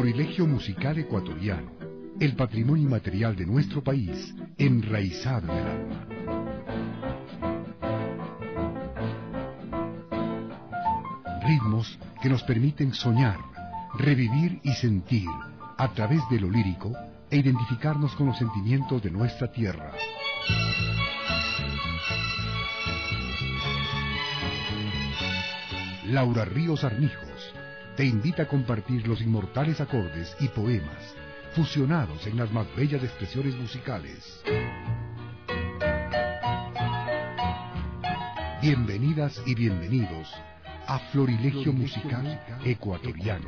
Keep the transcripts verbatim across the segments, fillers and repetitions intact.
Florilegio musical ecuatoriano, el patrimonio inmaterial de nuestro país, enraizado en el alma. Ritmos que nos permiten soñar, revivir y sentir, a través de lo lírico, e identificarnos con los sentimientos de nuestra tierra. Laura Ríos Armijos te invita a compartir los inmortales acordes y poemas fusionados en las más bellas expresiones musicales. Bienvenidas y bienvenidos a Florilegio Musical Ecuatoriano.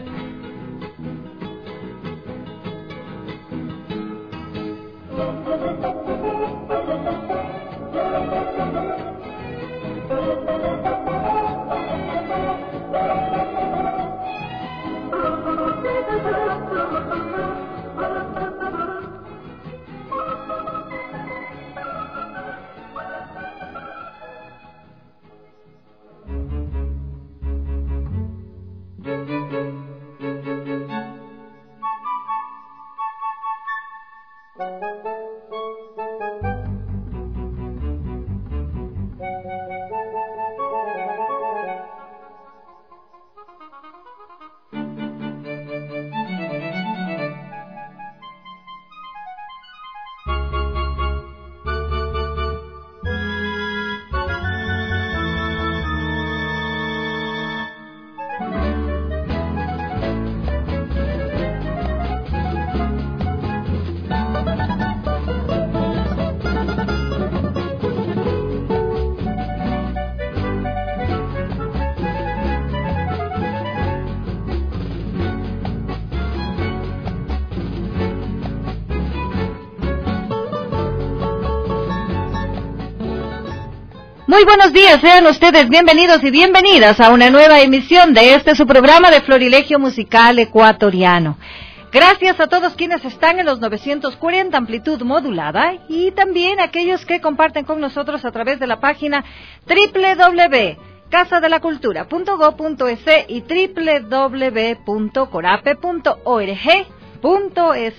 Muy buenos días, sean ustedes bienvenidos y bienvenidas a una nueva emisión de este su programa de Florilegio Musical Ecuatoriano. Gracias a todos quienes están en los novecientos cuarenta amplitud modulada y también a aquellos que comparten con nosotros a través de la página doble u doble u doble u punto casa de la cultura punto gob punto es y doble u doble u doble u punto corape punto org punto es.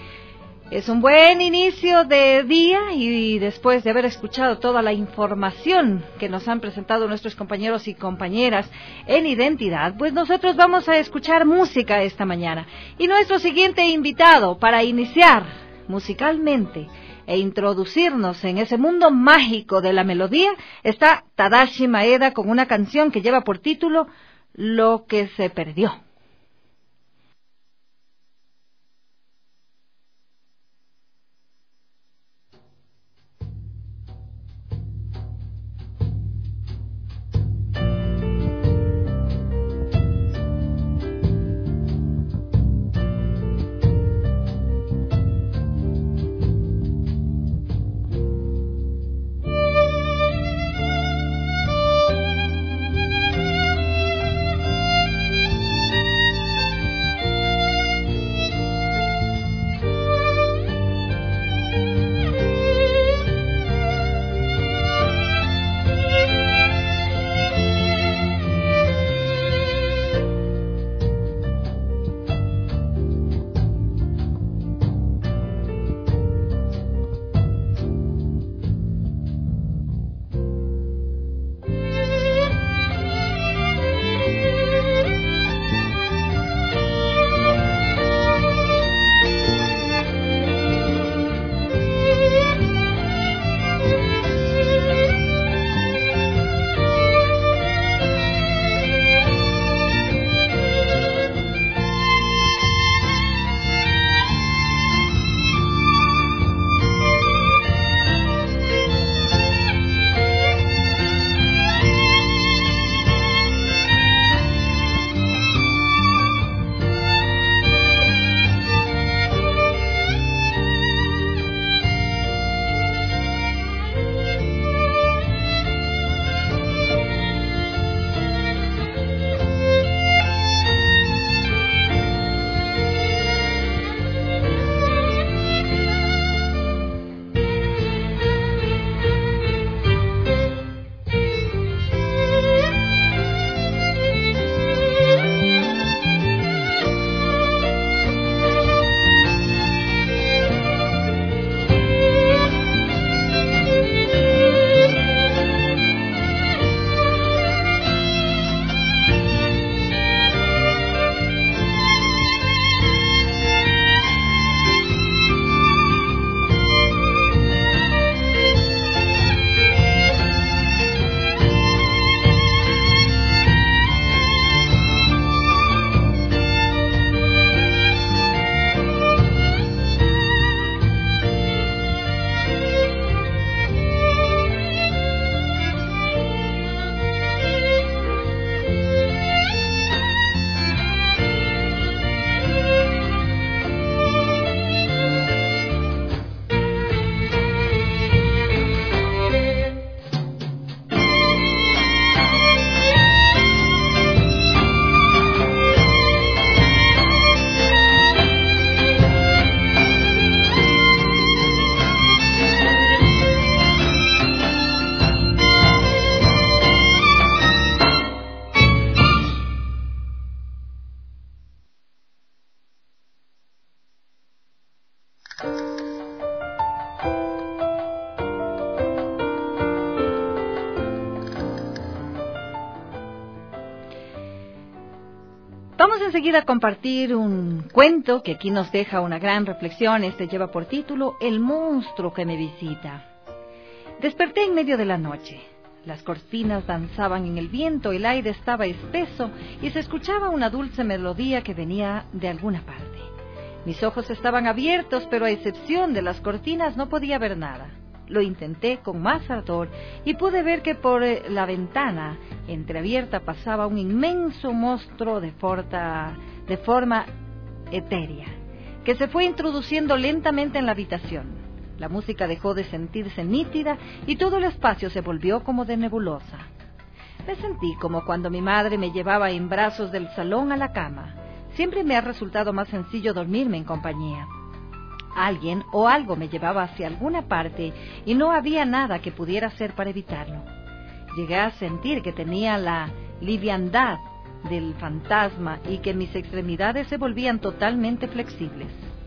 Es un buen inicio de día y después de haber escuchado toda la información que nos han presentado nuestros compañeros y compañeras en Identidad, pues nosotros vamos a escuchar música esta mañana. Y nuestro siguiente invitado para iniciar musicalmente e introducirnos en ese mundo mágico de la melodía está Tadashi Maeda con una canción que lleva por título Lo que se perdió. Thank you. Vamos enseguida a compartir un cuento que aquí nos deja una gran reflexión. Este lleva por título El monstruo que me visita. Desperté en medio de la noche. Las cortinas danzaban en el viento, el aire estaba espeso y se escuchaba una dulce melodía que venía de alguna parte. Mis ojos estaban abiertos, pero a excepción de las cortinas no podía ver nada. Lo intenté con más ardor y pude ver que por la ventana entreabierta pasaba un inmenso monstruo de, forta, de forma etérea, que se fue introduciendo lentamente en la habitación. La música dejó de sentirse nítida y todo el espacio se volvió como de nebulosa. Me sentí como cuando mi madre me llevaba en brazos del salón a la cama. Siempre me ha resultado más sencillo dormirme en compañía. Alguien o algo me llevaba hacia alguna parte y no había nada que pudiera hacer para evitarlo. Llegué a sentir que tenía la liviandad del fantasma y que mis extremidades se volvían totalmente flexibles.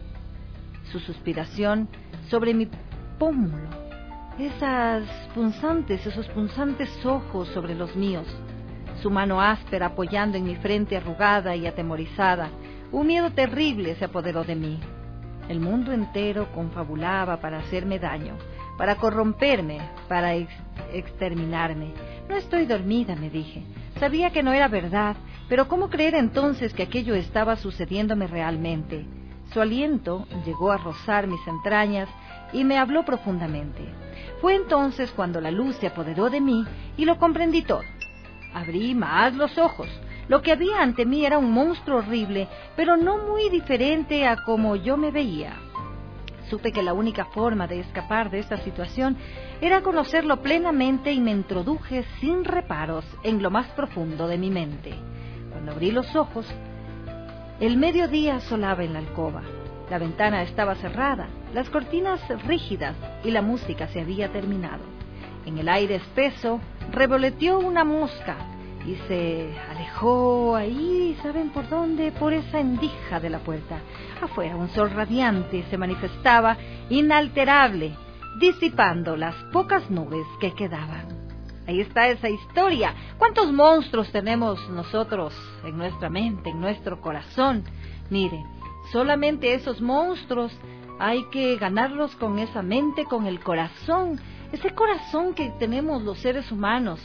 Su suspiración sobre mi pómulo, esas punzantes, esos punzantes ojos sobre los míos, su mano áspera apoyando en mi frente arrugada y atemorizada, un miedo terrible se apoderó de mí. El mundo entero confabulaba para hacerme daño, para corromperme, para ex exterminarme. No estoy dormida, me dije. Sabía que no era verdad, pero ¿cómo creer entonces que aquello estaba sucediéndome realmente? Su aliento llegó a rozar mis entrañas y me habló profundamente. Fue entonces cuando la luz se apoderó de mí y lo comprendí todo. Abrí más los ojos. Lo que había ante mí era un monstruo horrible, pero no muy diferente a como yo me veía. Supe que la única forma de escapar de esta situación era conocerlo plenamente y me introduje sin reparos en lo más profundo de mi mente. Cuando abrí los ojos, el mediodía asolaba en la alcoba. La ventana estaba cerrada, las cortinas rígidas y la música se había terminado. En el aire espeso revoloteó una mosca y se alejó ahí, ¿saben por dónde? Por esa endija de la puerta. Afuera un sol radiante se manifestaba inalterable, disipando las pocas nubes que quedaban. Ahí está esa historia. ¿Cuántos monstruos tenemos nosotros en nuestra mente, en nuestro corazón? Mire, solamente esos monstruos hay que ganarlos con esa mente, con el corazón, ese corazón que tenemos los seres humanos.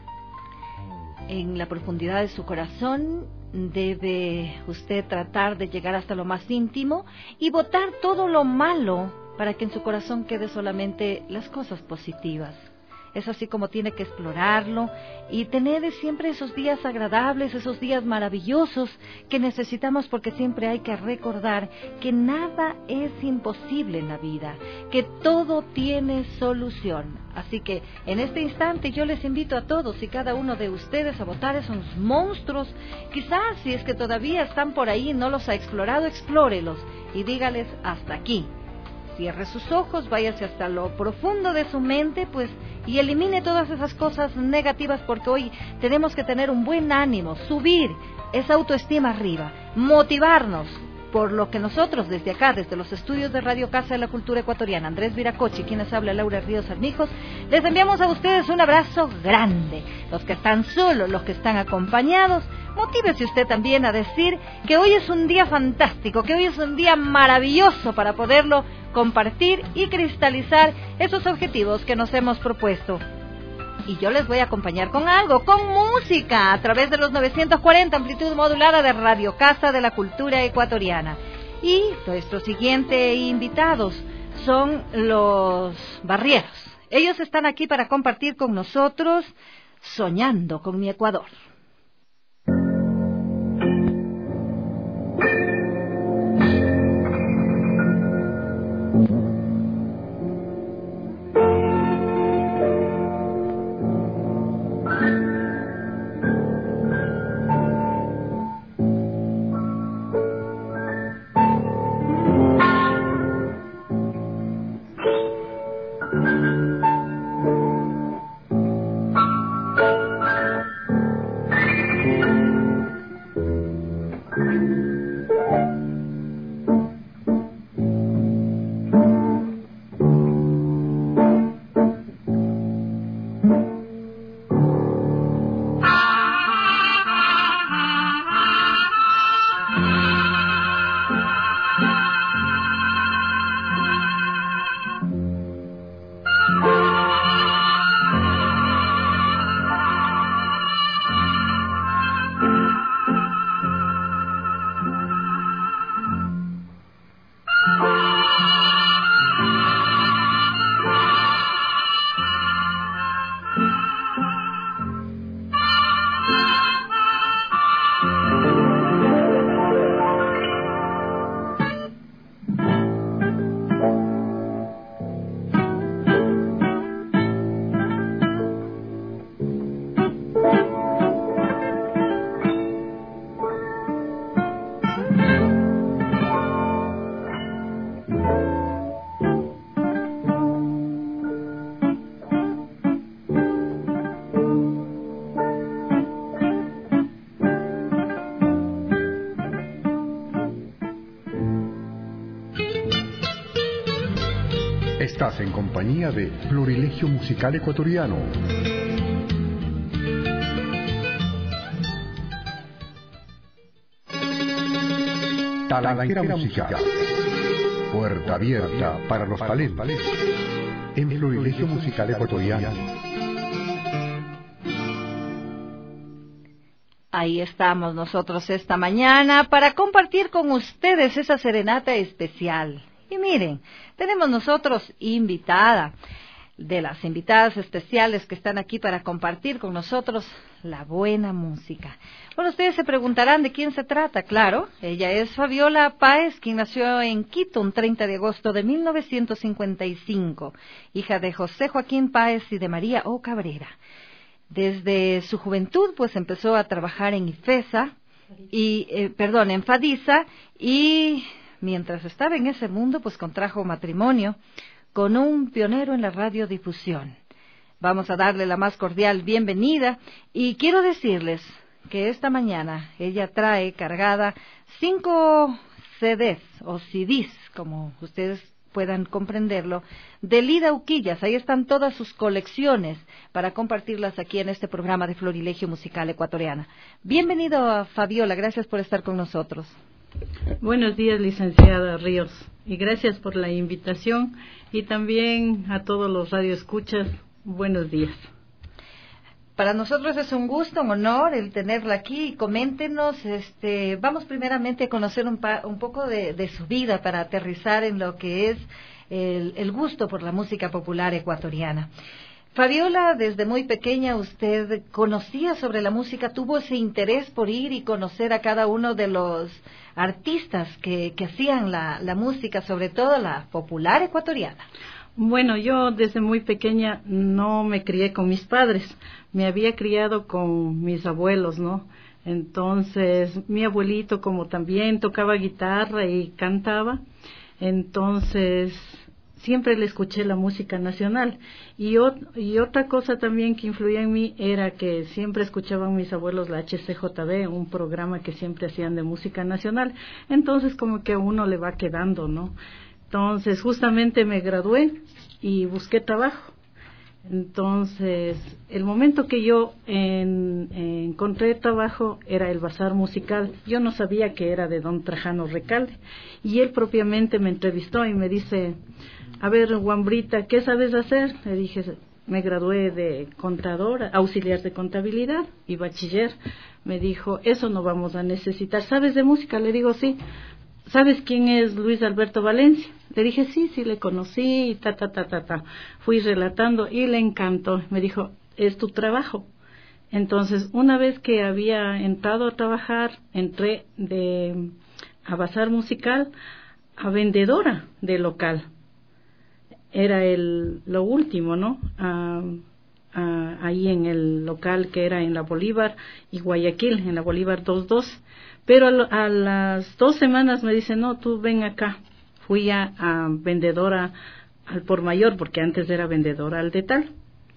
En la profundidad de su corazón debe usted tratar de llegar hasta lo más íntimo y botar todo lo malo para que en su corazón quede solamente las cosas positivas. Es así como tiene que explorarlo y tener siempre esos días agradables, esos días maravillosos que necesitamos, porque siempre hay que recordar que nada es imposible en la vida, que todo tiene solución. Así que en este instante yo les invito a todos y cada uno de ustedes a botar esos monstruos. Quizás si es que todavía están por ahí y no los ha explorado, explórelos y dígales hasta aquí. Cierre sus ojos, váyase hasta lo profundo de su mente, pues, y elimine todas esas cosas negativas, porque hoy tenemos que tener un buen ánimo, subir esa autoestima arriba, motivarnos por lo que nosotros desde acá, desde los estudios de Radio Casa de la Cultura Ecuatoriana, Andrés Viracochi, quienes habla Laura Ríos Armijos, les enviamos a ustedes un abrazo grande. Los que están solos, los que están acompañados, motívese usted también a decir que hoy es un día fantástico, que hoy es un día maravilloso para poderlo compartir y cristalizar esos objetivos que nos hemos propuesto. Y yo les voy a acompañar con algo, con música, a través de los novecientos cuarenta amplitud modulada de Radio Casa de la Cultura Ecuatoriana. Y nuestros siguientes invitados son los Barrieros. Ellos están aquí para compartir con nosotros Soñando con mi Ecuador. Estás en compañía de Florilegio Musical Ecuatoriano. Talanquera Musical. Puerta abierta para los talentos. En Florilegio Musical Ecuatoriano. Ahí estamos nosotros esta mañana para compartir con ustedes esa serenata especial. Y miren, tenemos nosotros invitada, de las invitadas especiales que están aquí para compartir con nosotros la buena música. Bueno, ustedes se preguntarán de quién se trata. Claro, ella es Fabiola Páez, quien nació en Quito un treinta de agosto de mil novecientos cincuenta y cinco, hija de José Joaquín Páez y de María O. Cabrera. Desde su juventud, pues empezó a trabajar en IFESA, y, eh, perdón, en FADISA, y mientras estaba en ese mundo, pues contrajo matrimonio con un pionero en la radiodifusión. Vamos a darle la más cordial bienvenida, y quiero decirles que esta mañana ella trae cargada cinco C Ds o C Ds, como ustedes puedan comprenderlo, de Lida Uquillas. Ahí están todas sus colecciones para compartirlas aquí en este programa de Florilegio Musical Ecuatoriana. Bienvenido a Fabiola, gracias por estar con nosotros. Buenos días, licenciada Ríos, y gracias por la invitación, y también a todos los radioescuchas, buenos días. Para nosotros es un gusto, un honor el tenerla aquí. Coméntenos, este, vamos primeramente a conocer un, pa, un poco de, de su vida para aterrizar en lo que es el, el gusto por la música popular ecuatoriana. Fabiola, desde muy pequeña usted conocía sobre la música, tuvo ese interés por ir y conocer a cada uno de los artistas que, que hacían la, la música, sobre todo la popular ecuatoriana. Bueno, yo desde muy pequeña no me crié con mis padres, me había criado con mis abuelos, ¿no? Entonces, mi abuelito como también tocaba guitarra y cantaba, entonces siempre le escuché la música nacional. Y, ot y otra cosa también que influía en mí era que siempre escuchaban mis abuelos la H C J B, un programa que siempre hacían de música nacional, entonces como que a uno le va quedando, ¿no? Entonces, justamente me gradué y busqué trabajo. Entonces, el momento que yo en, en, encontré trabajo era el Bazar Musical. Yo no sabía que era de don Trajano Recalde. Y él propiamente me entrevistó y me dice, a ver, Guambrita, ¿qué sabes hacer? Le dije, me gradué de contadora, auxiliar de contabilidad y bachiller. Me dijo, eso no vamos a necesitar. ¿Sabes de música? Le digo, sí. ¿Sabes quién es Luis Alberto Valencia? Le dije, sí, sí, le conocí, y ta, ta, ta, ta, ta. Fui relatando y le encantó. Me dijo, es tu trabajo. Entonces, una vez que había entrado a trabajar, entré de a Bazar Musical a vendedora de local. Era el lo último, ¿no? A, a, ahí en el local que era en la Bolívar y Guayaquil, en la Bolívar dos dos. Pero a, a las dos semanas me dice, no, tú ven acá. Fui a, a vendedora al por mayor, porque antes era vendedora al detal.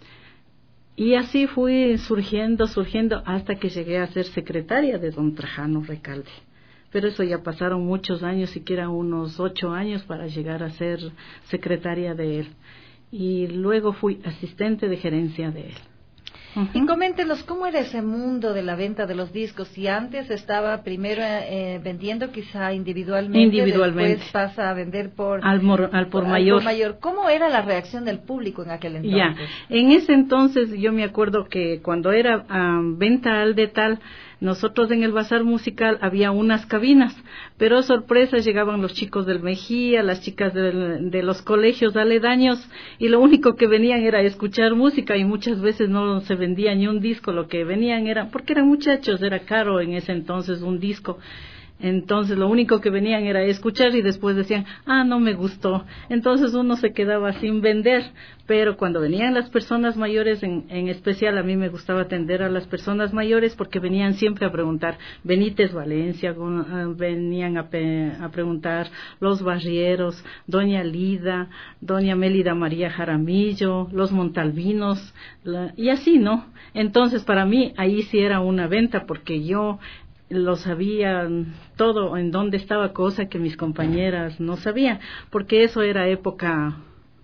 Y así fui surgiendo, surgiendo, hasta que llegué a ser secretaria de don Trajano Recalde. Pero eso ya pasaron muchos años, siquiera unos ocho años para llegar a ser secretaria de él. Y luego fui asistente de gerencia de él. Uh-huh. Y coméntenos, ¿cómo era ese mundo de la venta de los discos? Si antes estaba primero eh, vendiendo quizá individualmente, individualmente, después pasa a vender por al, mor, al por al mayor. por mayor. ¿Cómo era la reacción del público en aquel entonces? Ya, en ese entonces yo me acuerdo que cuando era um, venta al detal, nosotros en el Bazar Musical había unas cabinas, pero sorpresa, llegaban los chicos del Mejía, las chicas de, de los colegios aledaños, y lo único que venían era escuchar música, y muchas veces no se vendía ni un disco, lo que venían era, porque eran muchachos, era caro en ese entonces un disco. Entonces lo único que venían era escuchar y después decían, ah, no me gustó. Entonces uno se quedaba sin vender, pero cuando venían las personas mayores, en, en especial a mí me gustaba atender a las personas mayores porque venían siempre a preguntar, Benítez Valencia, uh, venían a, pe, a preguntar los Barrieros, doña Lida, doña Mélida María Jaramillo, los Montalvinos, la, y así, ¿no? Entonces para mí ahí sí era una venta porque yo lo sabía todo en dónde estaba, cosa que mis compañeras no sabían, porque eso era época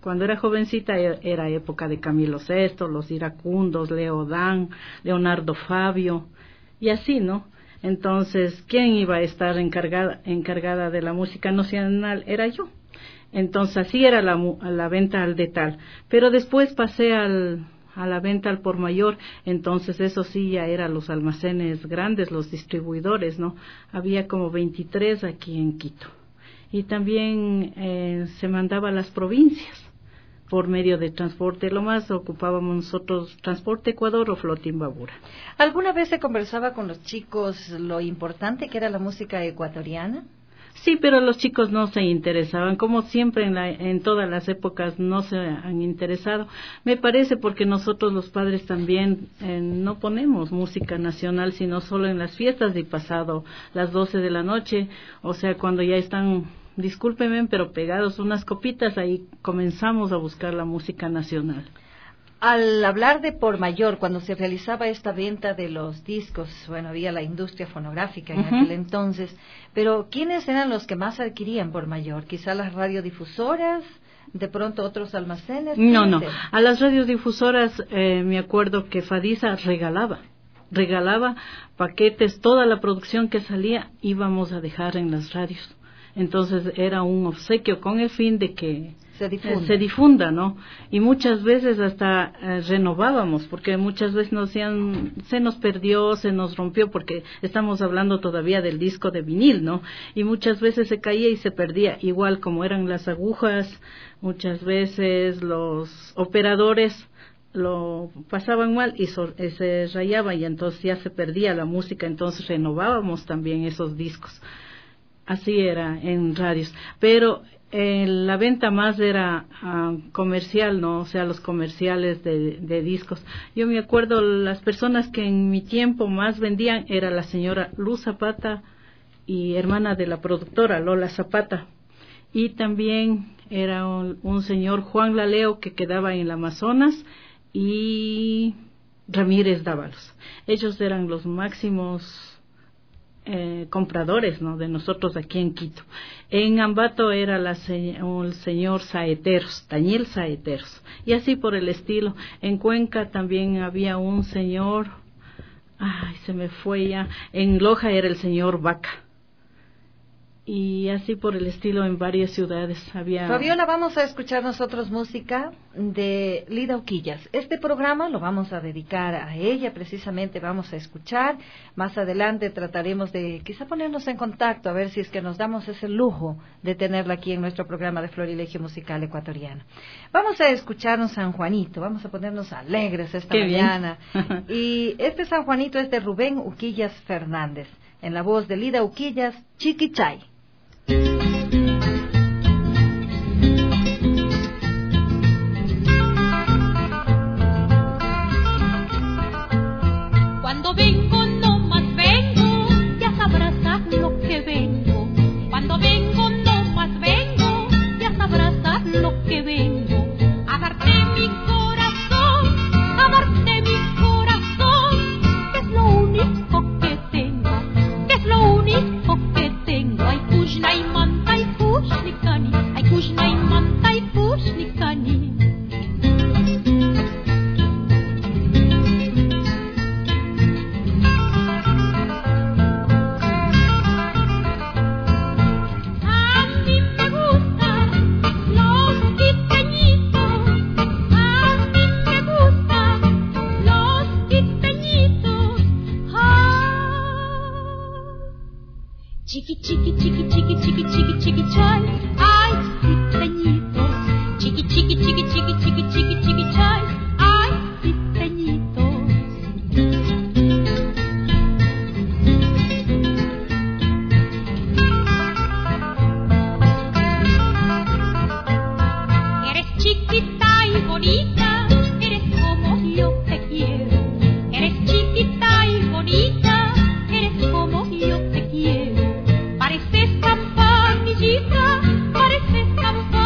cuando era jovencita era época de Camilo Sesto, Los Iracundos, Leo Dan, Leonardo Fabio, y así, ¿no? Entonces, ¿quién iba a estar encargada, encargada de la música nacional? Era yo. Entonces, así era la, la venta al detal. Pero después pasé al, a la venta al por mayor, entonces eso sí ya eran los almacenes grandes, los distribuidores, ¿no? Había como veintitrés aquí en Quito. Y también eh, se mandaba a las provincias por medio de transporte. Lo más ocupábamos nosotros Transporte Ecuador o Flotimbabura. ¿Alguna vez se conversaba con los chicos lo importante que era la música ecuatoriana? Sí, pero los chicos no se interesaban, como siempre en, la, en todas las épocas no se han interesado. Me parece porque nosotros los padres también eh, no ponemos música nacional, sino solo en las fiestas de pasado las doce de la noche, o sea, cuando ya están, discúlpenme, pero pegados unas copitas, ahí comenzamos a buscar la música nacional. Al hablar de por mayor, cuando se realizaba esta venta de los discos, bueno, había la industria fonográfica en uh-huh. aquel entonces, pero ¿quiénes eran los que más adquirían por mayor? ¿Quizá las radiodifusoras? ¿De pronto otros almacenes? No, no, a las radiodifusoras eh, me acuerdo que Fadisa regalaba, regalaba paquetes, toda la producción que salía íbamos a dejar en las radios. Entonces era un obsequio con el fin de que se difunda, eh, se difunda, ¿no? Y muchas veces hasta eh, renovábamos, porque muchas veces nos decían, se nos perdió, se nos rompió, porque estamos hablando todavía del disco de vinil, ¿no? Y muchas veces se caía y se perdía, igual como eran las agujas, muchas veces los operadores lo pasaban mal y so, eh, se rayaba y entonces ya se perdía la música, entonces renovábamos también esos discos. Así era en radios, pero eh, la venta más era uh, comercial, ¿no? O sea, los comerciales de, de discos. Yo me acuerdo, las personas que en mi tiempo más vendían era la señora Luz Zapata y hermana de la productora Lola Zapata. Y también era un, un señor Juan Laleo que quedaba en el Amazonas y Ramírez Dávalos. Ellos eran los máximos Eh, compradores, ¿no? De nosotros aquí en Quito. En Ambato era la se- el señor Saeteros, Daniel Saeteros, y así por el estilo. En Cuenca también había un señor, ay, se me fue ya, en Loja era el señor Vaca, y así por el estilo en varias ciudades había. Fabiola, vamos a escuchar nosotros música de Lida Uquillas. Este programa lo vamos a dedicar a ella, precisamente vamos a escuchar. Más adelante trataremos de quizá ponernos en contacto, a ver si es que nos damos ese lujo de tenerla aquí en nuestro programa de Florilegio Musical Ecuatoriano. Vamos a escucharnos San Juanito, vamos a ponernos alegres esta Qué mañana. Y este San Juanito es de Rubén Uquillas Fernández, en la voz de Lida Uquillas, Chiquichay. Cuando vengo, no más vengo, ya sabrás a lo que vengo. Cuando vengo, no más vengo, ya sabrás a lo que vengo. A darte mi corazón, a darte mi corazón, que es lo único que tengo, que es lo único que tengo. Ay, kujna y manta y kushnikani, ay, kujna y manta y kushnikani. Chiqui, chiqui, chiqui, chiqui, chiqui, chiqui, chiqui, chay, ay, quiteñitos. Chiqui, chiqui, chiqui, chiqui, chiqui, chiqui, chiqui, chay, ay, quiteñitos. Eres chiquita y bonita, eres como yo te quiero. Eres chiquita y bonita, eres como yo te quiero. Pareces campanillita, pareces campanillita.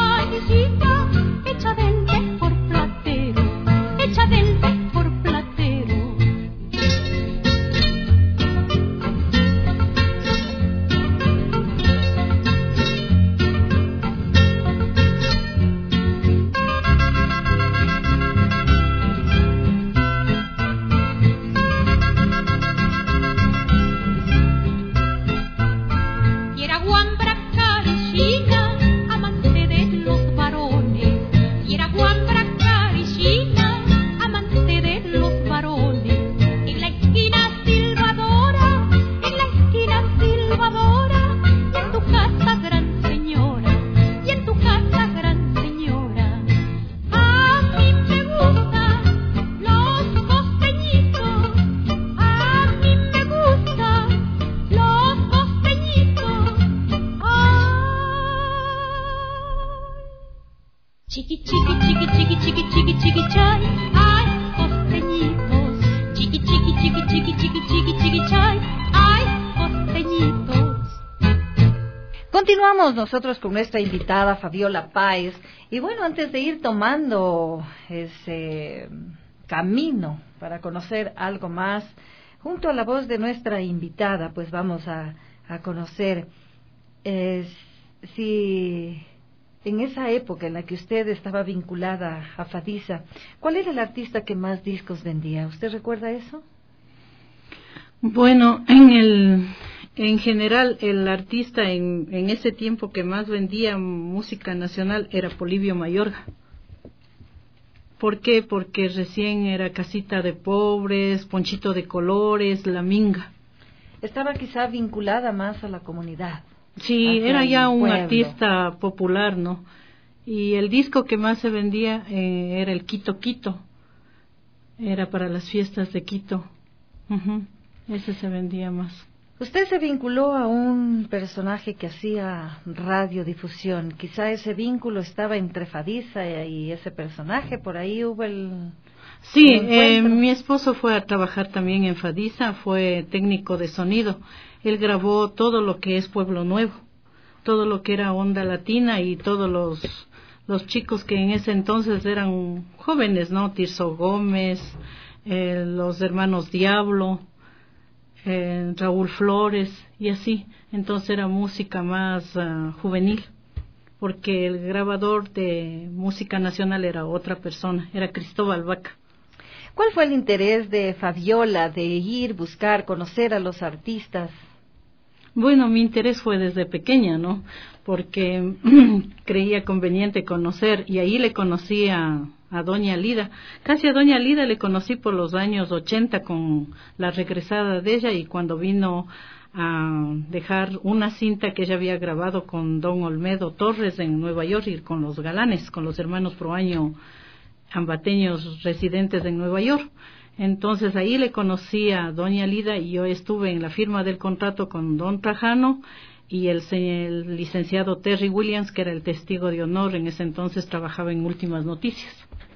chiqui, chiqui, chiqui, chiqui, chiqui, chay. Ay, costeñitos. Continuamos nosotros con nuestra invitada Fabiola Páez. Y bueno, antes de ir tomando ese camino para conocer algo más, junto a la voz de nuestra invitada, pues vamos a, a conocer eh, si en esa época en la que usted estaba vinculada a Fadisa, ¿cuál era el artista que más discos vendía? ¿Usted recuerda eso? Bueno, en el en general el artista en, en ese tiempo que más vendía música nacional era Polibio Mayorga. ¿Por qué? Porque recién era Casita de Pobres, Ponchito de Colores, La Minga. Estaba quizá vinculada más a la comunidad. Sí, era ya un pueblo. artista popular, ¿no? Y el disco que más se vendía eh, era el Quito Quito. Era para las fiestas de Quito. Uh-huh. Ese se vendía más. Usted se vinculó a un personaje que hacía radiodifusión. Quizá ese vínculo estaba entre Fadisa y ese personaje. Por ahí hubo el... Sí, eh, mi esposo fue a trabajar también en Fadisa, fue técnico de sonido. Él grabó todo lo que es Pueblo Nuevo, todo lo que era Onda Latina y todos los, los chicos que en ese entonces eran jóvenes, ¿no? Tirso Gómez, eh, los hermanos Diablo, eh, Raúl Flores y así. Entonces era música más uh, juvenil, porque el grabador de música nacional era otra persona, era Cristóbal Vaca. ¿Cuál fue el interés de Fabiola de ir, buscar, conocer a los artistas? Bueno, mi interés fue desde pequeña, ¿no? Porque creía conveniente conocer, y ahí le conocí a, a Doña Lida. Casi a Doña Lida le conocí por los años ochenta con la regresada de ella, y cuando vino a dejar una cinta que ella había grabado con don Olmedo Torres en Nueva York y con los Galanes, con los hermanos Proaño ambateños residentes en Nueva York. Entonces ahí le conocí a Doña Lida y yo estuve en la firma del contrato con don Trajano y el, el licenciado Terry Williams, que era el testigo de honor, en ese entonces trabajaba en Últimas Noticias.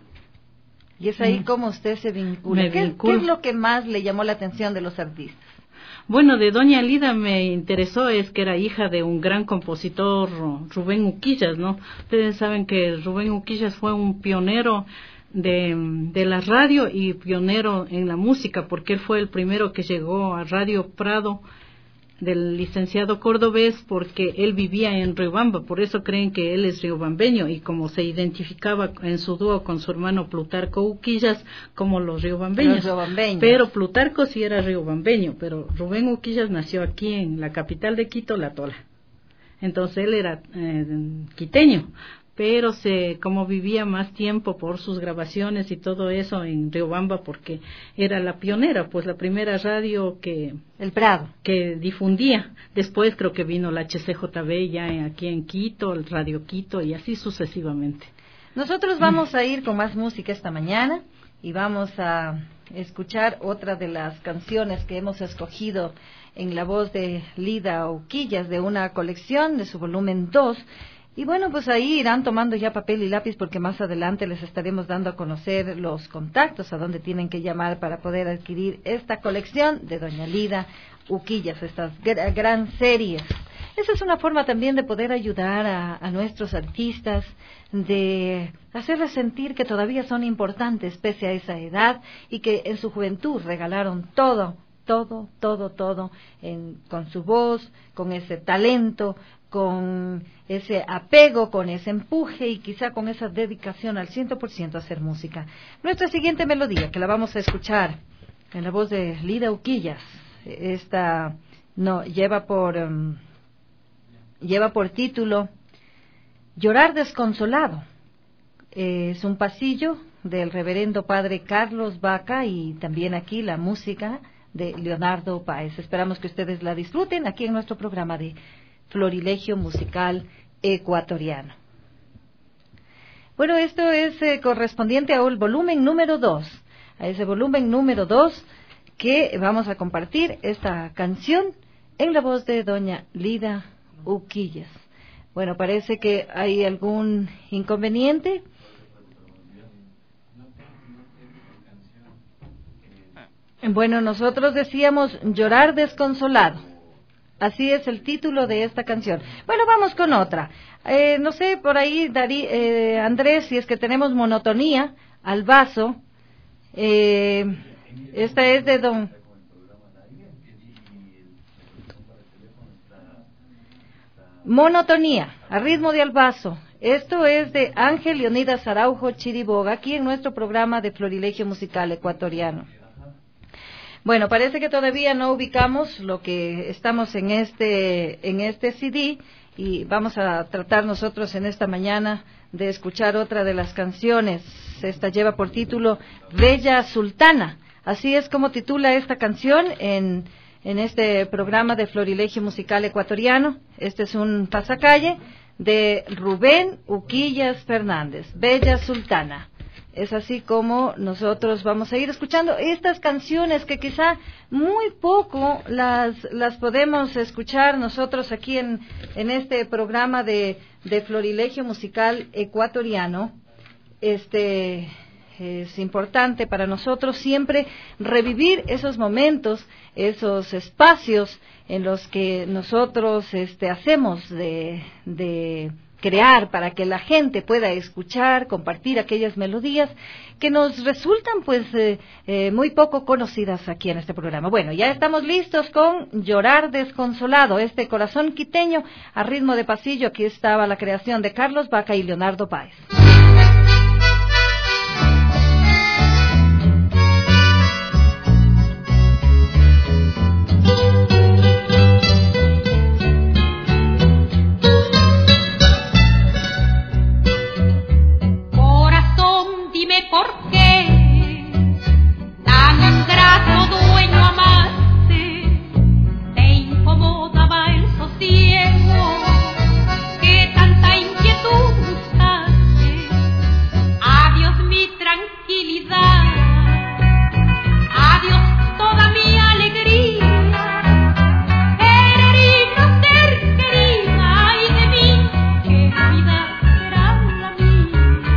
Y es ahí mm. como usted se vincula. ¿Qué, ¿Qué es lo que más le llamó la atención de los artistas? Bueno, de Doña Lida me interesó es que era hija de un gran compositor, Rubén Uquillas, ¿no? Ustedes saben que Rubén Uquillas fue un pionero de, de la radio y pionero en la música, porque él fue el primero que llegó a Radio Prado del licenciado cordobés, porque él vivía en Riobamba, por eso creen que él es riobambeño, y como se identificaba en su dúo con su hermano Plutarco Uquillas como los riobambeños. Los riobambeños. Pero Plutarco sí era riobambeño, pero Rubén Uquillas nació aquí en la capital de Quito, La Tola. Entonces él era eh, quiteño, pero se como vivía más tiempo por sus grabaciones y todo eso en Riobamba, porque era la pionera, pues la primera radio que el Prado que difundía. Después creo que vino la H C J B ya aquí en Quito, el Radio Quito y así sucesivamente. Nosotros vamos a ir con más música esta mañana y vamos a escuchar otra de las canciones que hemos escogido en la voz de Lida Uquillas, de una colección de su volumen dos. Y bueno, pues ahí irán tomando ya papel y lápiz, porque más adelante les estaremos dando a conocer los contactos a donde tienen que llamar para poder adquirir esta colección de doña Lida Uquillas, estas gr- gran series. Esa es una forma también de poder ayudar a, a nuestros artistas, de hacerles sentir que todavía son importantes pese a esa edad y que en su juventud regalaron todo, todo, todo, todo, en, con su voz, con ese talento, con ese apego, con ese empuje y quizá con esa dedicación al ciento por ciento a hacer música. Nuestra siguiente melodía, que la vamos a escuchar en la voz de Lida Uquillas, esta no lleva por um, lleva por título Llorar desconsolado. Eh, es un pasillo del reverendo padre Carlos Vaca y también aquí la música de Leonardo Páez. Esperamos que ustedes la disfruten aquí en nuestro programa de Florilegio Musical Ecuatoriano. Bueno, esto es eh, correspondiente al volumen número dos, a ese volumen número dos que vamos a compartir esta canción en la voz de doña Lida Uquillas. Bueno, parece que hay algún inconveniente. Bueno, nosotros decíamos Llorar desconsolado. Así es el título de esta canción. Bueno, vamos con otra. Eh, no sé, por ahí, Darí, eh, Andrés, si es que tenemos Monotonía, al vaso. Eh, esta es de don... Monotonía, a ritmo de albazo. Esto es de Ángel Leonidas Araujo Chiriboga, aquí en nuestro programa de Florilegio Musical Ecuatoriano. Bueno, parece que todavía no ubicamos lo que estamos en este, en este C D, y vamos a tratar nosotros en esta mañana de escuchar otra de las canciones. Esta lleva por título Bella Sultana. Así es como titula esta canción en... en este programa de Florilegio Musical Ecuatoriano. Este es un pasacalle de Rubén Uquillas Fernández, Bella Sultana. Es así como nosotros vamos a ir escuchando estas canciones que quizá muy poco las, las podemos escuchar nosotros aquí en, en este programa de, de Florilegio Musical Ecuatoriano. Este... Es importante para nosotros siempre revivir esos momentos, esos espacios en los que nosotros este, hacemos de, de crear para que la gente pueda escuchar, compartir aquellas melodías que nos resultan pues eh, eh, muy poco conocidas aquí en este programa. Bueno, ya estamos listos con Llorar desconsolado, este corazón quiteño a ritmo de pasillo. Aquí estaba la creación de Carlos Vaca y Leonardo Páez. ¿Por qué tan ingrato dueño amaste? Te incomodaba el sosiego, que tanta inquietud buscaste. Adiós mi tranquilidad, adiós toda mi alegría. Querer y no ser querida, ay de mí, qué vida será la mía.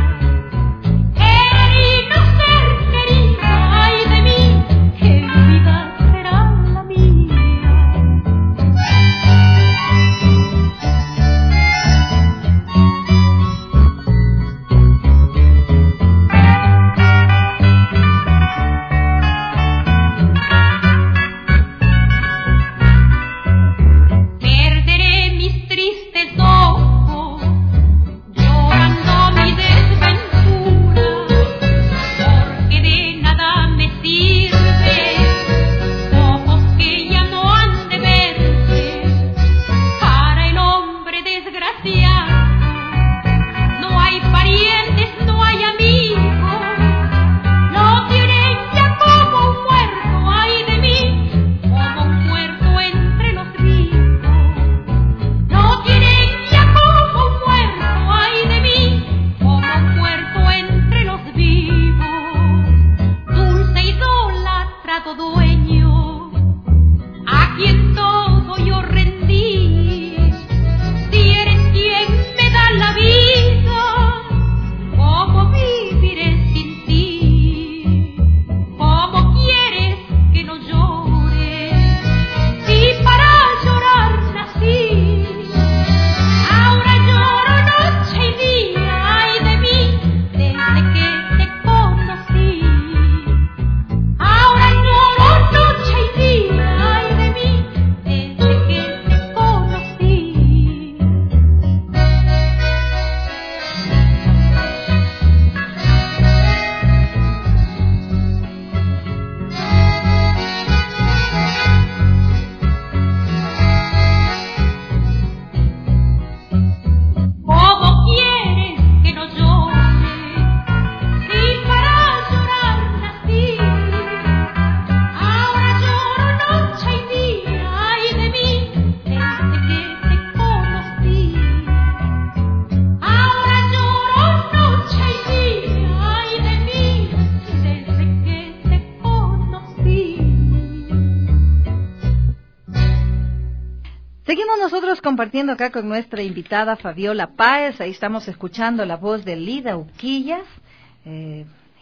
Seguimos nosotros compartiendo acá con nuestra invitada Fabiola Páez. Ahí estamos escuchando la voz de Lida Uquillas. Eh,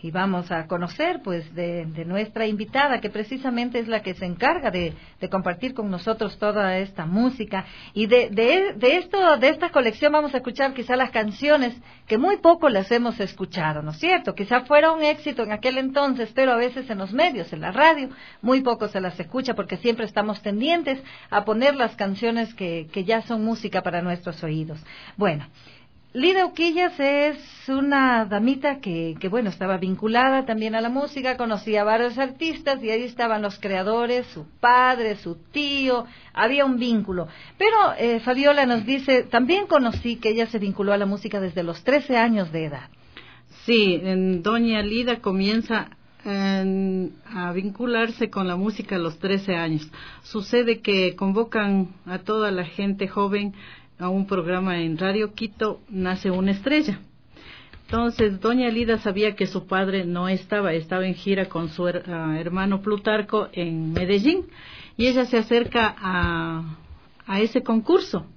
y vamos a conocer pues de, de nuestra invitada, que precisamente es la que se encarga de, de compartir con nosotros toda esta música. Y de, de, de esto, de esta colección vamos a escuchar quizá las canciones que muy poco las hemos escuchado, ¿no es cierto? Quizá fuera un éxito en aquel entonces, pero a veces en los medios, en la radio, muy poco se las escucha porque siempre estamos tendientes a poner las canciones que, que ya son música para nuestros oídos. Bueno, Lida Uquillas es una damita que, que, bueno, estaba vinculada también a la música, conocía a varios artistas y ahí estaban los creadores, su padre, su tío, había un vínculo. Pero eh, Fabiola nos dice, también conocí que ella se vinculó a la música desde los trece años de edad. Sí, en doña Lida comienza eh, a vincularse con la música a los trece años. Sucede que convocan a toda la gente joven a un programa en Radio Quito, Nace una estrella. Entonces, doña Lida sabía que su padre no estaba, estaba en gira con su her, uh, hermano Plutarco en Medellín, y ella se acerca a, a ese concurso,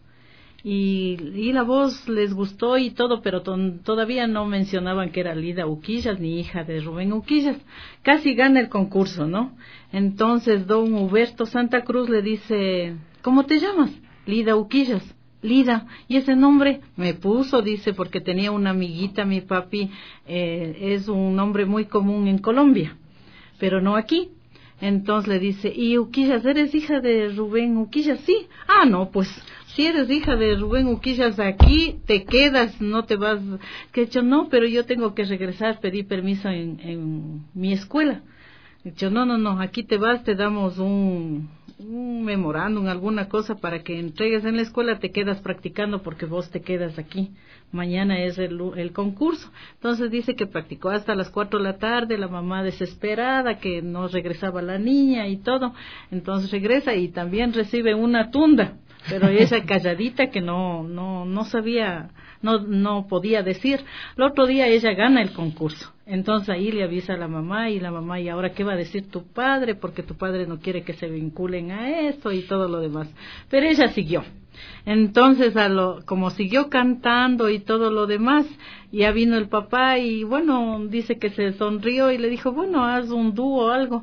y, y la voz les gustó y todo, pero ton, todavía no mencionaban que era Lida Uquillas, ni hija de Rubén Uquillas. Casi gana el concurso, ¿no? Entonces, don Huberto Santa Cruz le dice, ¿cómo te llamas? Lida Uquillas. Lida, y ese nombre me puso, dice, porque tenía una amiguita, mi papi, eh, es un nombre muy común en Colombia, pero no aquí. Entonces le dice, ¿y Uquillas, eres hija de Rubén Uquillas? Sí. Ah, no, pues, si eres hija de Rubén Uquillas, aquí te quedas, no te vas. Que he dicho, no, pero yo tengo que regresar, pedí permiso en, en mi escuela. He dicho, no, no, no, aquí te vas, te damos un... un memorándum, alguna cosa para que entregues en la escuela, te quedas practicando porque vos te quedas aquí, mañana es el, el concurso. Entonces dice que practicó hasta las cuatro de la tarde, la mamá desesperada, que no regresaba la niña y todo, entonces regresa y también recibe una tunda, pero ella calladita que no, no, no sabía, no, no podía decir. El otro día ella gana el concurso. Entonces ahí le avisa a la mamá, y la mamá, ¿y ahora qué va a decir tu padre? Porque tu padre no quiere que se vinculen a eso y todo lo demás. Pero ella siguió. Entonces, a lo, como siguió cantando y todo lo demás, ya vino el papá y bueno, dice que se sonrió y le dijo, bueno, haz un dúo o algo.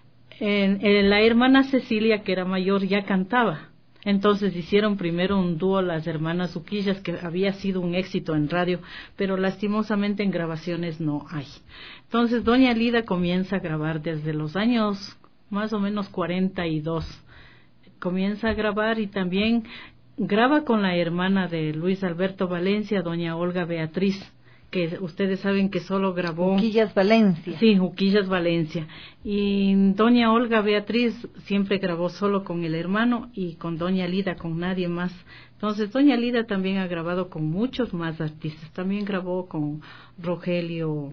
En, en la hermana Cecilia, que era mayor, ya cantaba. Entonces hicieron primero un dúo, las hermanas Uquillas, que había sido un éxito en radio, pero lastimosamente en grabaciones no hay. Entonces doña Lida comienza a grabar desde los años más o menos cuarenta y dos. Comienza a grabar y también graba con la hermana de Luis Alberto Valencia, doña Olga Beatriz, que ustedes saben que solo grabó... Uquillas Valencia. Sí, Uquillas Valencia. Y doña Olga Beatriz siempre grabó solo con el hermano y con doña Lida, con nadie más. Entonces, doña Lida también ha grabado con muchos más artistas. También grabó con Rogelio...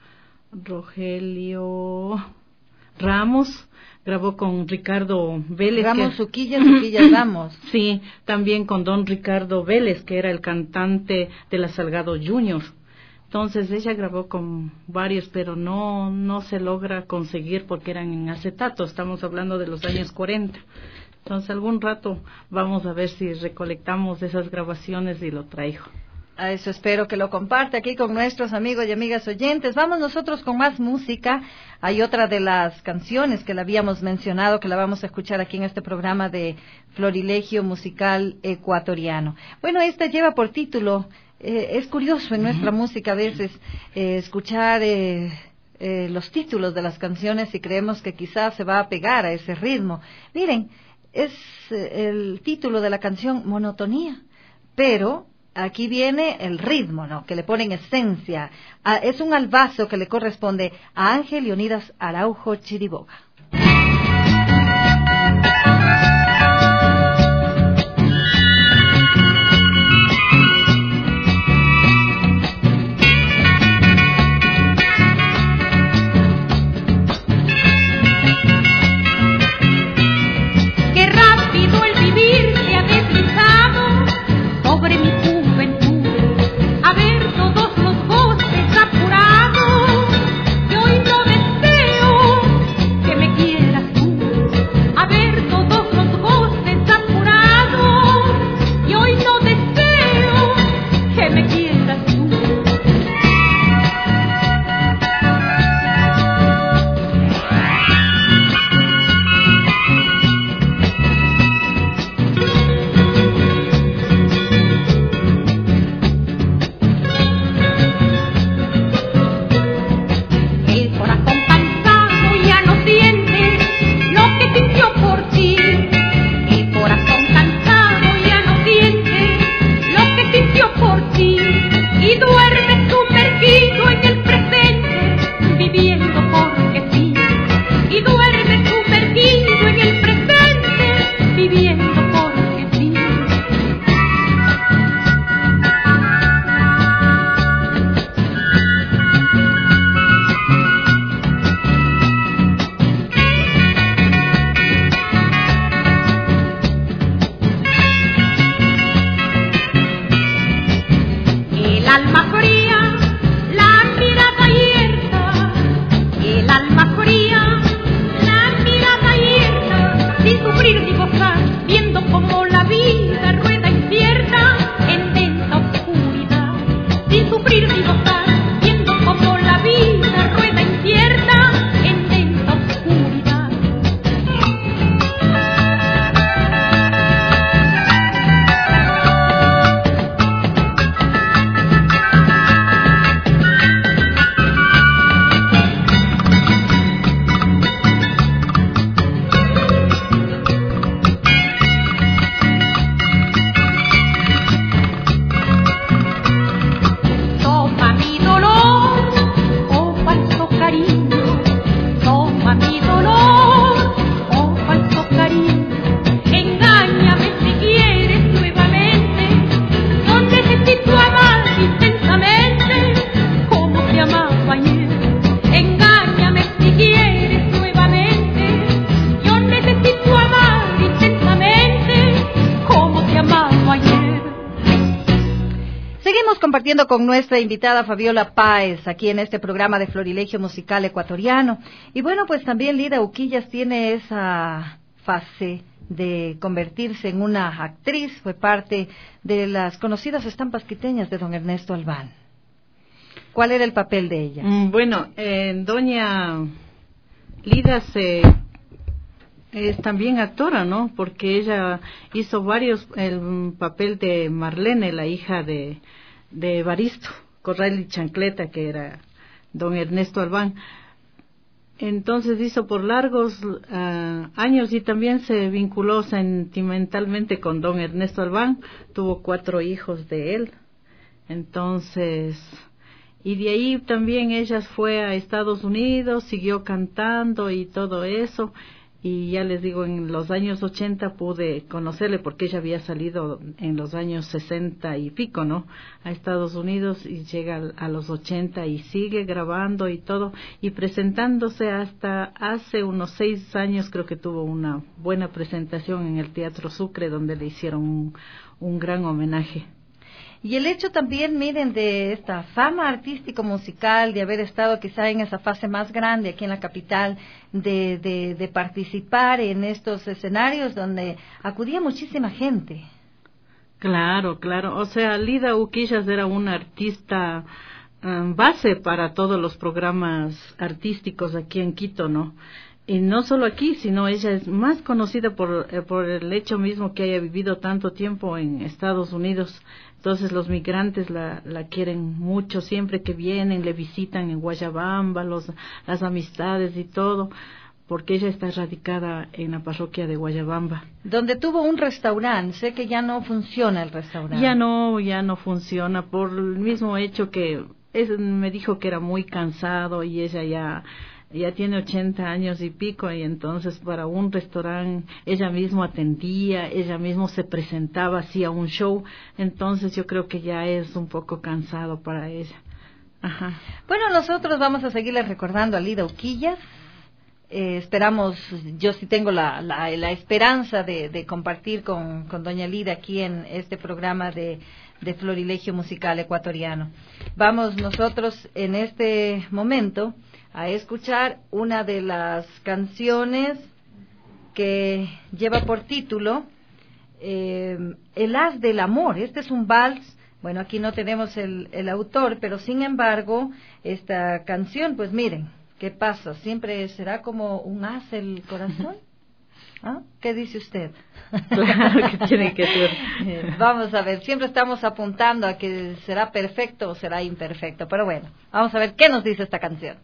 Rogelio Ramos, grabó con Ricardo Vélez. Ramos, que... Uquillas, Uquillas Ramos. Sí, también con don Ricardo Vélez, que era el cantante de la Salgado Junior. Entonces ella grabó con varios, pero no no se logra conseguir porque eran en acetato. Estamos hablando de los años cuarenta. Entonces algún rato vamos a ver si recolectamos esas grabaciones y lo traigo. A eso espero que lo comparte aquí con nuestros amigos y amigas oyentes. Vamos nosotros con más música. Hay otra de las canciones que la habíamos mencionado, que la vamos a escuchar aquí en este programa de Florilegio Musical Ecuatoriano. Bueno, esta lleva por título... Eh, es curioso en nuestra uh-huh. música a veces eh, escuchar eh, eh, los títulos de las canciones y creemos que quizás se va a pegar a ese ritmo. Miren, es eh, el título de la canción Monotonía, pero aquí viene el ritmo, ¿no? Que le ponen esencia. Ah, es un albazo que le corresponde a Ángel Leonidas Araujo Chiriboga. Que me Estamos compartiendo con nuestra invitada Fabiola Páez aquí en este programa de Florilegio Musical Ecuatoriano. Y bueno, pues también Lida Uquillas tiene esa fase de convertirse en una actriz, fue parte de las conocidas estampas quiteñas de don Ernesto Albán. ¿Cuál era el papel de ella? Mm, bueno, eh, doña Lida se, es también actora, ¿no? Porque ella hizo varios, el papel de Marlene, la hija de, de Evaristo Corral y Chancleta, que era don Ernesto Albán. Entonces hizo por largos uh, años y también se vinculó sentimentalmente con don Ernesto Albán, tuvo cuatro hijos de él. Entonces, y de ahí también ella fue a Estados Unidos, siguió cantando y todo eso, y ya les digo, en los años ochenta pude conocerle porque ella había salido en los años sesenta y pico, ¿no? A Estados Unidos y llega a los ochenta y sigue grabando y todo y presentándose hasta hace unos seis años. Creo que tuvo una buena presentación en el Teatro Sucre donde le hicieron un, un gran homenaje. Y el hecho también, miren, de esta fama artístico-musical, de haber estado quizá en esa fase más grande aquí en la capital, de, de, de participar en estos escenarios donde acudía muchísima gente. Claro, claro. O sea, Lida Uquillas era una artista um, base para todos los programas artísticos aquí en Quito, ¿no? Y no solo aquí, sino ella es más conocida por, eh, por el hecho mismo que haya vivido tanto tiempo en Estados Unidos. Entonces los migrantes la, la quieren mucho, siempre que vienen, le visitan en Guayabamba, los, las amistades y todo, porque ella está radicada en la parroquia de Guayabamba. Donde tuvo un restaurante, sé que ya no funciona el restaurante. Ya no, ya no funciona, por el mismo hecho que es, me dijo que era muy cansado y ella ya... ya tiene ochenta años y pico, y entonces para un restaurante ella misma atendía, ella misma se presentaba, hacía un show, entonces yo creo que ya es un poco cansado para ella. Ajá. Bueno, nosotros vamos a seguirles recordando a Lida Uquillas. Eh, esperamos, yo sí tengo la, la, la esperanza de, de compartir con, con doña Lida aquí en este programa de, de Florilegio Musical Ecuatoriano. Vamos nosotros en este momento a escuchar una de las canciones que lleva por título eh, El Haz del Amor. Este es un vals. Bueno, aquí no tenemos el, el autor, pero sin embargo, esta canción, pues miren, ¿qué pasa? Siempre será como un haz el corazón. ¿Ah? ¿Qué dice usted? Claro que tiene que ser. Eh, vamos a ver, siempre estamos apuntando a que será perfecto o será imperfecto, pero bueno, vamos a ver qué nos dice esta canción.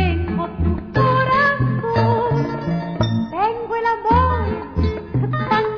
Tengo el amor tan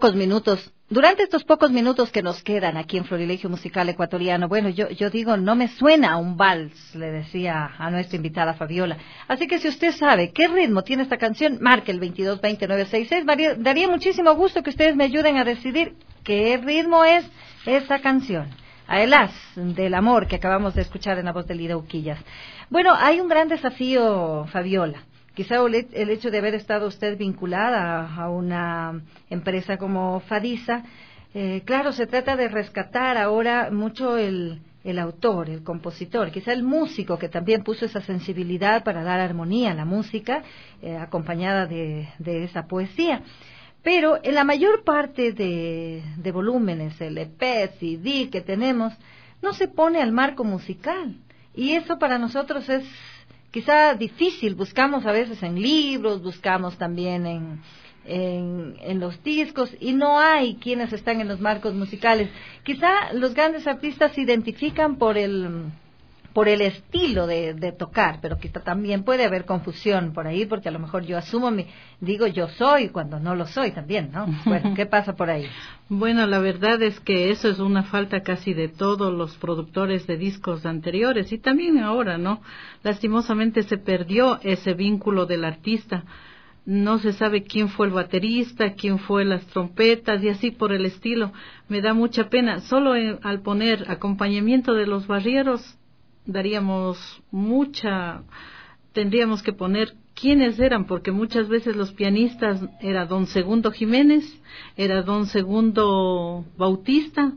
pocos minutos, durante estos pocos minutos que nos quedan aquí en Florilegio Musical Ecuatoriano, bueno, yo, yo digo, no me suena a un vals, le decía a nuestra invitada Fabiola. Así que si usted sabe qué ritmo tiene esta canción, marque el veintidós veinte nueve sesenta y seis. Daría muchísimo gusto que ustedes me ayuden a decidir qué ritmo es esa canción. A el as del amor que acabamos de escuchar en la voz de Lida Uquillas. Bueno, hay un gran desafío, Fabiola. Quizá el hecho de haber estado usted vinculada a una empresa como Fadisa, eh, claro, se trata de rescatar ahora mucho el, el autor, el compositor, quizá el músico que también puso esa sensibilidad para dar armonía a la música, eh, acompañada de, de esa poesía. Pero en la mayor parte de, de volúmenes, L P, C D que tenemos, no se pone al marco musical. Y eso para nosotros es quizá difícil. Buscamos a veces en libros, buscamos también en, en, en los discos, y no hay quienes están en los marcos musicales. Quizá los grandes artistas se identifican por el... por el estilo de, de tocar, pero quizá también puede haber confusión por ahí, porque a lo mejor yo asumo, mi, digo yo soy, cuando no lo soy también, ¿no? Bueno, ¿qué pasa por ahí? Bueno, la verdad es que eso es una falta casi de todos los productores de discos anteriores, y también ahora, ¿no? Lastimosamente se perdió ese vínculo del artista. No se sabe quién fue el baterista, quién fue las trompetas y así por el estilo. Me da mucha pena. Solo en, al poner acompañamiento de los barrieros, daríamos mucha, tendríamos que poner quiénes eran, porque muchas veces los pianistas era don Segundo Jiménez, era don Segundo Bautista,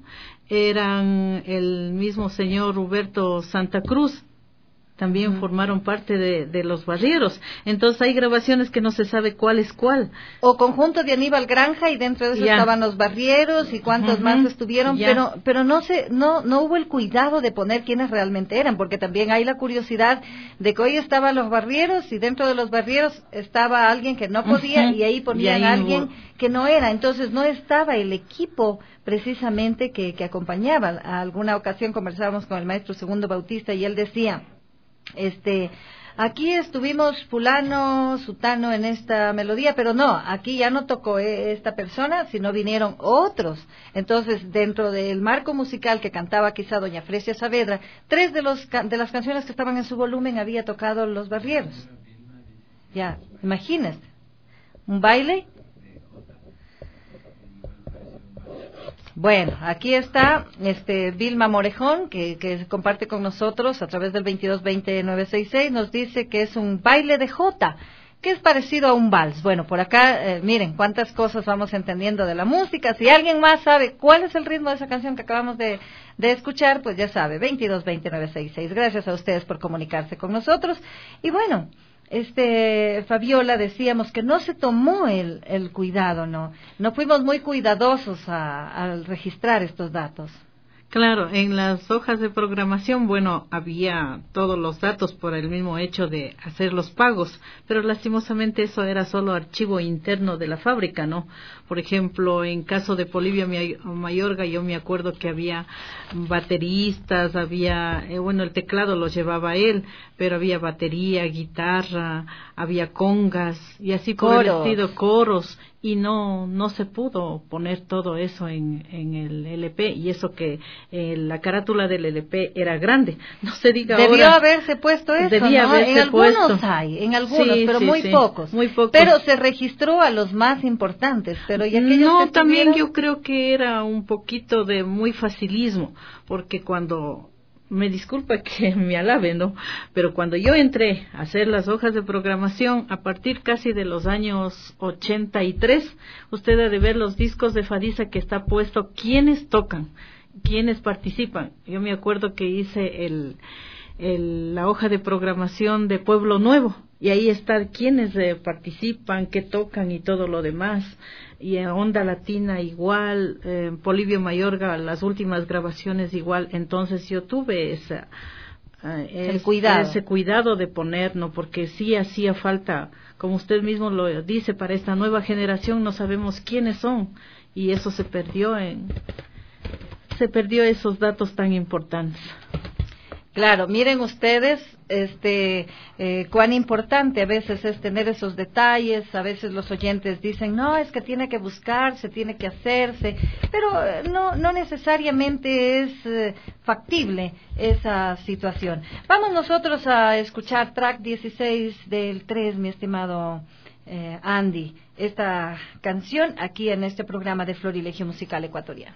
eran el mismo señor Roberto Santa Cruz, también formaron parte de, de los barrieros. Entonces hay grabaciones que no se sabe cuál es cuál. O conjunto de Aníbal Granja, y dentro de eso ya estaban los barrieros y cuántos uh-huh. más estuvieron, ya. pero pero no se no no hubo el cuidado de poner quiénes realmente eran, porque también hay la curiosidad de que hoy estaban los barrieros y dentro de los barrieros estaba alguien que no podía uh-huh. y ahí ponían a alguien hubo... que no era. Entonces no estaba el equipo precisamente que, que acompañaba. A alguna ocasión conversábamos con el maestro Segundo Bautista y él decía, Este, aquí estuvimos fulano, sutano en esta melodía, pero no, aquí ya no tocó esta persona, sino vinieron otros. Entonces, dentro del marco musical que cantaba quizá doña Fresia Saavedra, tres de los de las canciones que estaban en su volumen había tocado los barrieros. Ya, imagínate, un baile. Bueno, aquí está este Vilma Morejón, que, que comparte con nosotros a través del veintidós veinte nueve sesenta y seis, nos dice que es un baile de jota, que es parecido a un vals. Bueno, por acá, eh, miren cuántas cosas vamos entendiendo de la música. Si alguien más sabe cuál es el ritmo de esa canción que acabamos de, de escuchar, pues ya sabe, veintidós veinte nueve sesenta y seis. Gracias a ustedes por comunicarse con nosotros. Y bueno, Este, Fabiola, decíamos que no se tomó el, el cuidado, ¿no? No fuimos muy cuidadosos a, al registrar estos datos. Claro, en las hojas de programación, bueno, había todos los datos por el mismo hecho de hacer los pagos, pero lastimosamente eso era solo archivo interno de la fábrica, ¿no? Por ejemplo, en caso de Polibio Mayorga, yo me acuerdo que había bateristas, había, eh, bueno, el teclado lo llevaba él, pero había batería, guitarra, había congas y así por el estilo, coros, y no no se pudo poner todo eso en, en el L P, y eso que eh, la carátula del L P era grande, no se diga ahora. Debió haberse puesto eso, debía ¿no? haberse en algunos puesto. hay, en algunos, sí, pero sí, muy sí, pocos. Muy pocos. Pero se registró a los más importantes, pero ¿y aquellos No, que también estuvieron? yo creo que era un poquito de muy facilismo, porque cuando... Me disculpa que me alabe, ¿no? Pero cuando yo entré a hacer las hojas de programación, a partir casi de los años ochenta y tres, usted ha de ver los discos de Fadisa que está puesto quiénes tocan, quiénes participan. Yo me acuerdo que hice el, el la hoja de programación de Pueblo Nuevo, y ahí está quiénes eh, participan, qué tocan y todo lo demás. Y en Onda Latina igual, eh, Polibio Mayorga, las últimas grabaciones igual. Entonces yo tuve esa, uh, El es, cuidado. ese cuidado de poner, ¿no? Porque sí hacía falta, como usted mismo lo dice, para esta nueva generación no sabemos quiénes son, y eso se perdió en, se perdió esos datos tan importantes. Claro, miren ustedes, este, eh, cuán importante a veces es tener esos detalles. A veces los oyentes dicen, no, es que tiene que buscarse, tiene que hacerse, pero eh, no, no necesariamente es eh, factible esa situación. Vamos nosotros a escuchar track dieciséis del tres, mi estimado eh, Andy, esta canción aquí en este programa de Florilegio Musical Ecuatoriano.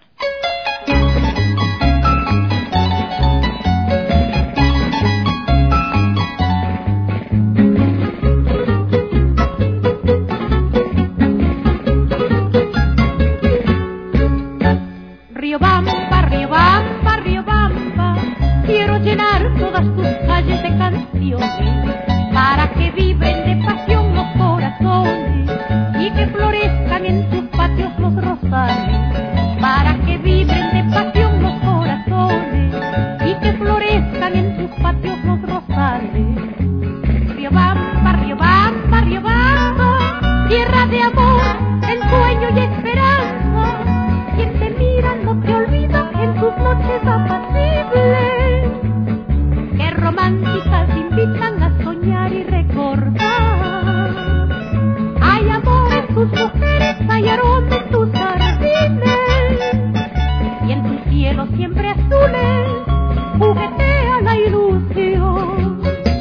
Riobamba, Riobamba, Riobamba, quiero llenar todas tus calles de canciones para que vibren de pasión los corazones y que florezcan en tus patios los rosales, para que vibren de pasión los corazones y que florezcan en tus patios los rosales. Riobamba, Riobamba, Riobamba, tierra de amor, ensueño y esperanza. Quien te mira no te olvida en tus noches apacibles, que románticas invitan a soñar y recordar. Hay amor en tus mujeres, hay aroma en tus jardines, y en tus cielos siempre azules juguetea la ilusión.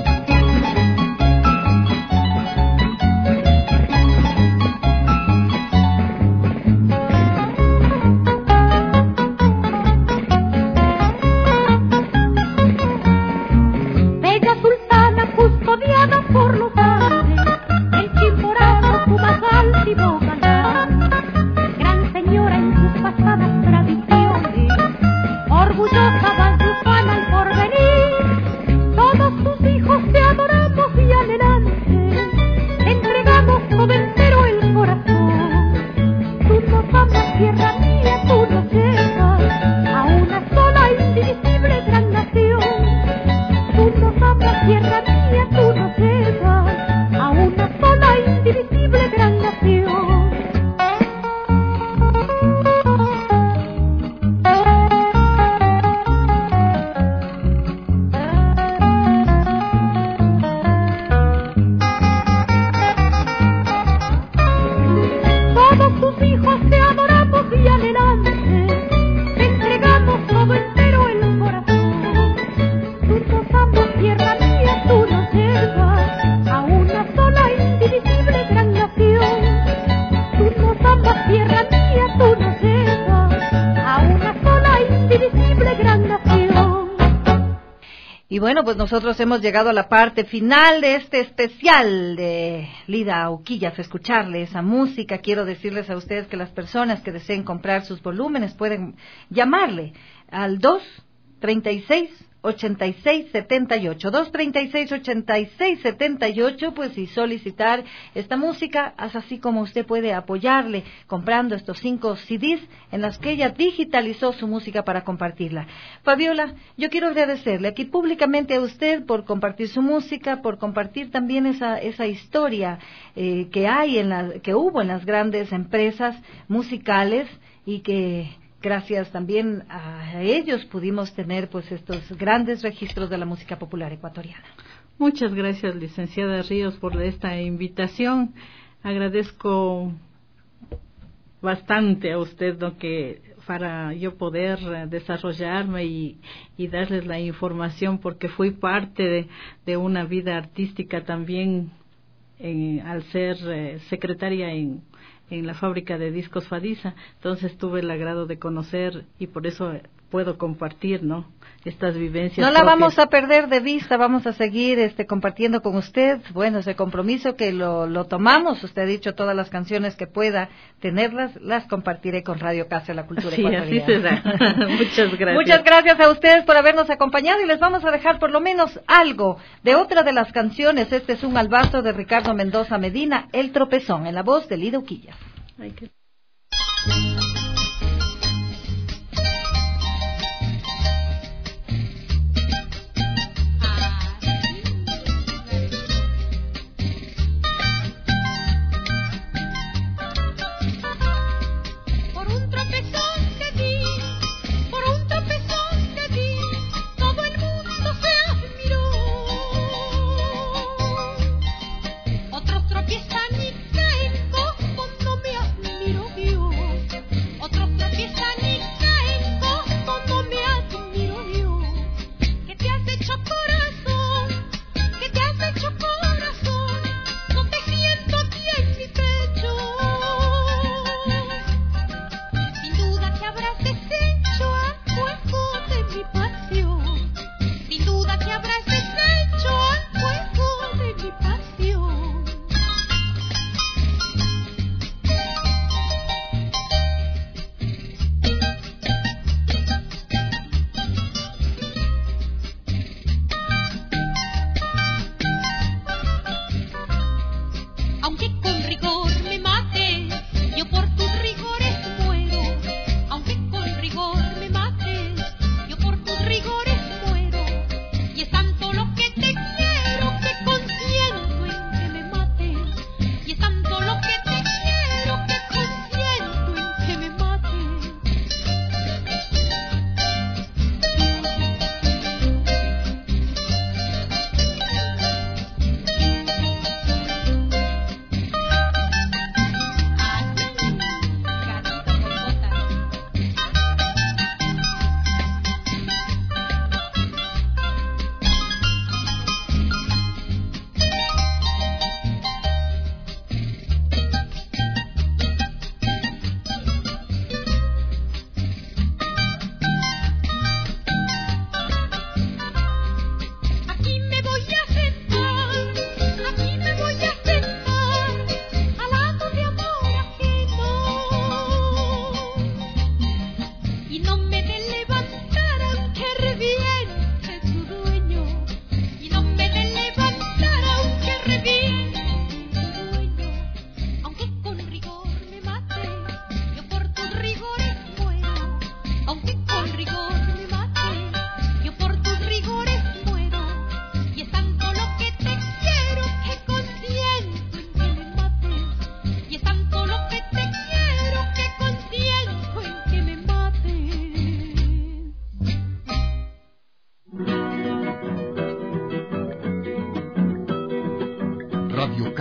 Por los Andes, el Chimborazo, tu más altivo galán, gran señora en sus pasadas tradiciones, orgullosa valsufana al porvenir, todos tus hijos te adoramos y anhelantes, entregamos todo entero el corazón. Tú nos amas, tierra mía, tú nos llevas a una sola indivisible gran nación. Tú nos amas, tierra mía, tú nos llevas a una sola indivisible gran nación. Todos tus hijos te adoramos y anhelantes, te entregamos todo entero el corazón. Tú nos amas, tierra mía, tú nos llevas a una sola indivisible gran nación. Tú nos amas, tierra mía, tú nos llevas a una sola indivisible gran nación. Y bueno, pues nosotros hemos llegado a la parte final de este especial de Lida Uquillas, escucharle esa música. Quiero decirles a ustedes que las personas que deseen comprar sus volúmenes pueden llamarle al dos treinta y seis ochenta y seis setenta y ocho, dos treinta y seis ochenta y seis setenta y ocho, pues, y solicitar esta música, así como usted puede apoyarle comprando estos cinco C Ds en los que ella digitalizó su música para compartirla. Fabiola, yo quiero agradecerle aquí públicamente a usted por compartir su música, por compartir también esa esa historia eh, que hay en la que hubo en las grandes empresas musicales y que gracias también a ellos pudimos tener pues estos grandes registros de la música popular ecuatoriana. Muchas gracias, licenciada Ríos, por esta invitación. Agradezco bastante a usted, ¿no?, que para yo poder desarrollarme y, y darles la información, porque fui parte de, de una vida artística también en, al ser eh, secretaria en en la fábrica de discos Fadisa. Entonces tuve el agrado de conocer y por eso puedo compartir, ¿no?, estas vivencias. No la propias. vamos a perder de vista, vamos a seguir este compartiendo con usted, bueno, ese compromiso que lo, lo tomamos. Usted ha dicho todas las canciones que pueda tenerlas, las compartiré con Radio Casa de la Cultura Sí, Ecuatoriana. así será. Muchas gracias. Muchas gracias a ustedes por habernos acompañado y les vamos a dejar por lo menos algo de otra de las canciones. Este es un albazo de Ricardo Mendoza Medina, El Tropezón, en la voz de Lida Uquillas. Ay, qué... Por un tropezón de ti, por un tropezón de ti, todo el mundo se admiró.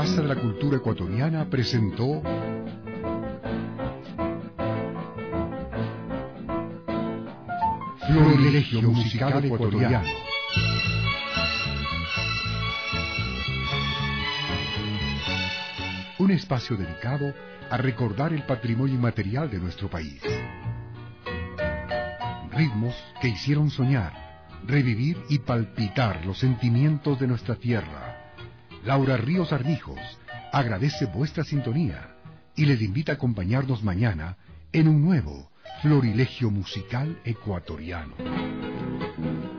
Casa de la Cultura Ecuatoriana presentó Florilegio Musical Ecuatoriano. Un espacio dedicado a recordar el patrimonio inmaterial de nuestro país. Ritmos que hicieron soñar, revivir y palpitar los sentimientos de nuestra tierra. Laura Ríos Armijos agradece vuestra sintonía y les invita a acompañarnos mañana en un nuevo Florilegio Musical Ecuatoriano.